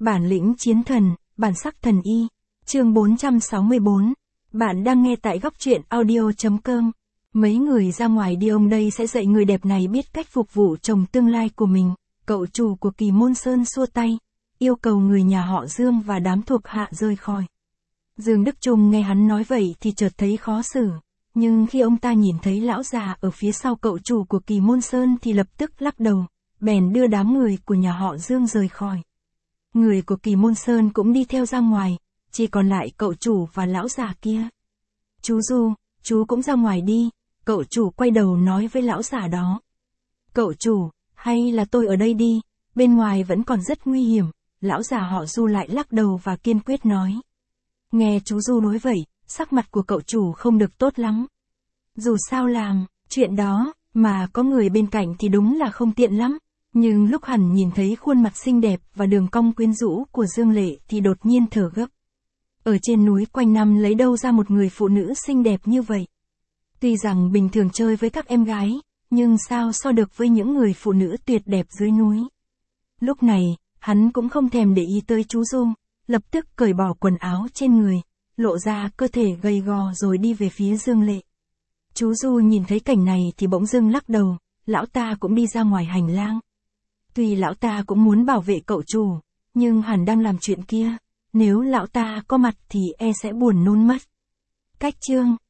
Bản lĩnh chiến thần, bản sắc thần y. Chương 464. Bạn đang nghe tại góc truyện audio.com. Mấy người ra ngoài đi, ông đây sẽ dạy người đẹp này biết cách phục vụ chồng tương lai của mình. Cậu chủ của Kỳ Môn Sơn xua tay, yêu cầu người nhà họ Dương và đám thuộc hạ rời khỏi. Dương Đức Trung nghe hắn nói vậy thì chợt thấy khó xử. Nhưng khi ông ta nhìn thấy lão già ở phía sau cậu chủ của Kỳ Môn Sơn thì lập tức lắc đầu, bèn đưa đám người của nhà họ Dương rời khỏi. Người của Kỳ Môn Sơn cũng đi theo ra ngoài, chỉ còn lại cậu chủ và lão già kia. Chú Du, chú cũng ra ngoài đi, cậu chủ quay đầu nói với lão già đó. Cậu chủ, hay là tôi ở đây đi, bên ngoài vẫn còn rất nguy hiểm, lão già họ Du lại lắc đầu và kiên quyết nói. Nghe chú Du nói vậy, sắc mặt của cậu chủ không được tốt lắm. Dù sao làm, chuyện đó, mà có người bên cạnh thì đúng là không tiện lắm. Nhưng lúc hắn nhìn thấy khuôn mặt xinh đẹp và đường cong quyến rũ của Dương Lệ thì đột nhiên thở gấp. Ở trên núi quanh năm lấy đâu ra một người phụ nữ xinh đẹp như vậy? Tuy rằng bình thường chơi với các em gái, nhưng sao so được với những người phụ nữ tuyệt đẹp dưới núi? Lúc này, hắn cũng không thèm để ý tới chú Dung, lập tức cởi bỏ quần áo trên người, lộ ra cơ thể gầy gò rồi đi về phía Dương Lệ. Chú Du nhìn thấy cảnh này thì bỗng dưng lắc đầu, lão ta cũng đi ra ngoài hành lang. Tuy lão ta cũng muốn bảo vệ cậu chủ, nhưng hắn đang làm chuyện kia, nếu lão ta có mặt thì e sẽ buồn nôn mất. Cách chương